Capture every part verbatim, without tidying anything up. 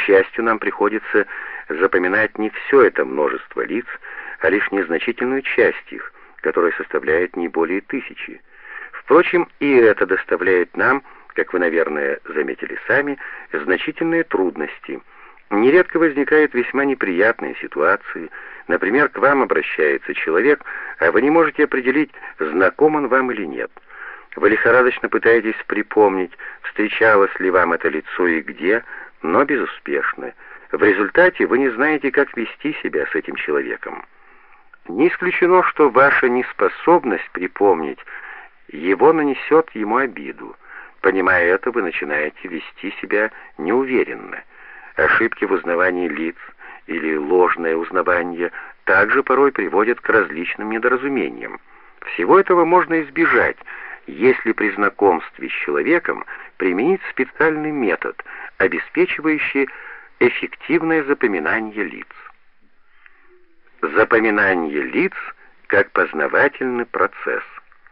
счастью, нам приходится запоминать не все это множество лиц, а лишь незначительную часть их, которая составляет не более тысячи. Впрочем, и это доставляет нам, как вы, наверное, заметили сами, значительные трудности. Нередко возникают весьма неприятные ситуации. Например, к вам обращается человек, а вы не можете определить, знаком он вам или нет. Вы лихорадочно пытаетесь припомнить, встречалось ли вам это лицо и где, но безуспешно. В результате вы не знаете, как вести себя с этим человеком. Не исключено, что ваша неспособность припомнить его нанесет ему обиду. Понимая это, вы начинаете вести себя неуверенно. Ошибки в узнавании лиц или ложное узнавание также порой приводят к различным недоразумениям. Всего этого можно избежать, если при знакомстве с человеком применить специальный метод, обеспечивающий эффективное запоминание лиц. Запоминание лиц как познавательный процесс.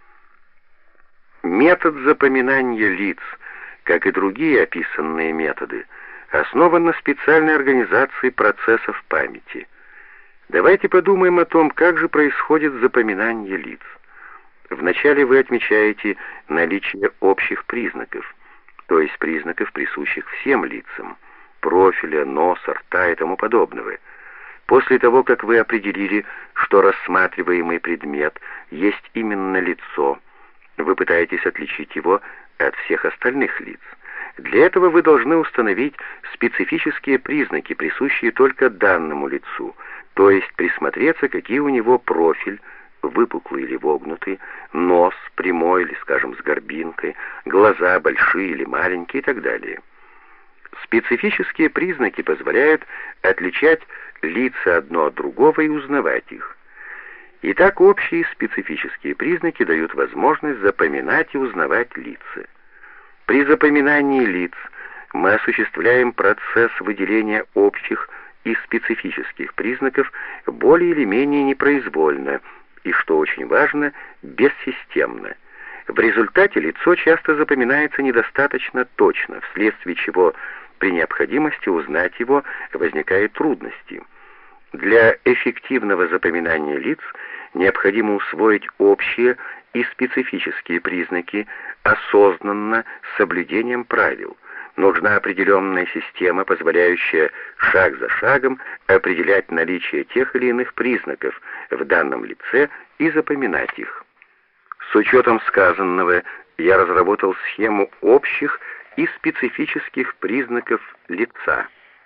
Метод запоминания лиц, как и другие описанные методы, основан на специальной организации процессов памяти. Давайте подумаем о том, как же происходит запоминание лиц. Вначале вы отмечаете наличие общих признаков, то есть признаков, присущих всем лицам, профиля, носа, рта и тому подобного. После того, как вы определили, что рассматриваемый предмет есть именно лицо, вы пытаетесь отличить его от всех остальных лиц. Для этого вы должны установить специфические признаки, присущие только данному лицу, то есть присмотреться, какие у него профиль, выпуклый или вогнутый, нос прямой или, скажем, с горбинкой, глаза большие или маленькие и так далее. Специфические признаки позволяют отличать лица одно от другого и узнавать их. Итак, общие специфические признаки дают возможность запоминать и узнавать лица. При запоминании лиц мы осуществляем процесс выделения общих и специфических признаков более или менее непроизвольно и, что очень важно, бессистемно. В результате лицо часто запоминается недостаточно точно, вследствие чего при необходимости узнать его возникают трудности. Для эффективного запоминания лиц необходимо усвоить общие и специфические признаки осознанно с соблюдением правил. Нужна определенная система, позволяющая шаг за шагом определять наличие тех или иных признаков в данном лице и запоминать их. С учетом сказанного я разработал схему общих и специфических признаков лица.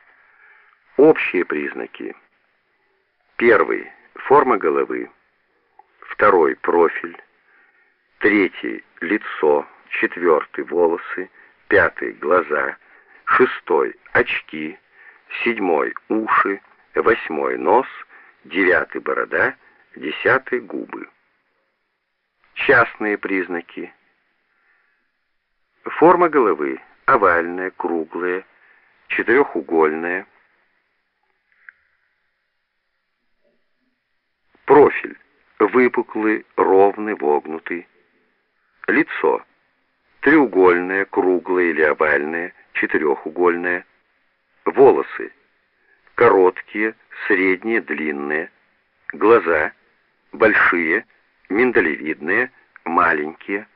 Общие признаки. Первый — форма головы. Второй — профиль. Третий — лицо. Четвертый — волосы. Пятый — глаза. Шестой — очки. Седьмой — уши. Восьмой — нос. Девятый — борода. Десятый — губы. Частные признаки. Форма головы — овальная, круглая, четырехугольная. Профиль — выпуклый, ровный, вогнутый. Лицо — треугольное, круглое или овальное, четырехугольное. Волосы — короткие, средние, длинные. Глаза — большие, миндалевидные, маленькие.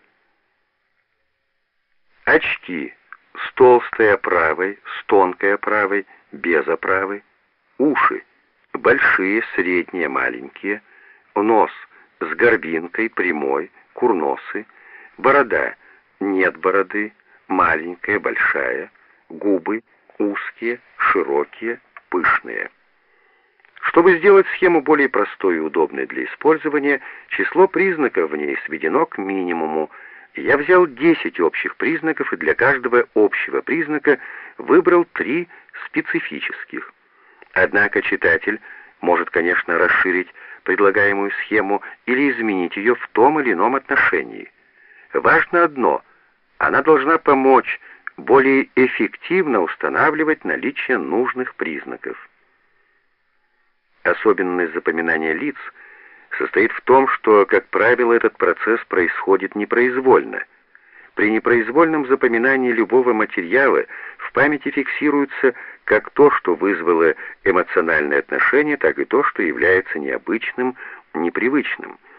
Очки — с толстой оправой, с тонкой оправой, без оправы. Уши — большие, средние, маленькие. Нос — с горбинкой, прямой, курносый. Борода — нет бороды, маленькая, большая. Губы — узкие, широкие, пышные. Чтобы сделать схему более простой и удобной для использования, число признаков в ней сведено к минимуму. Я взял десять общих признаков и для каждого общего признака выбрал три специфических. Однако читатель может, конечно, расширить предлагаемую схему или изменить ее в том или ином отношении. Важно одно — она должна помочь более эффективно устанавливать наличие нужных признаков. Особенность запоминания лиц состоит в том, что, как правило, этот процесс происходит непроизвольно. При непроизвольном запоминании любого материала в памяти фиксируются как то, что вызвало эмоциональное отношение, так и то, что является необычным, непривычным.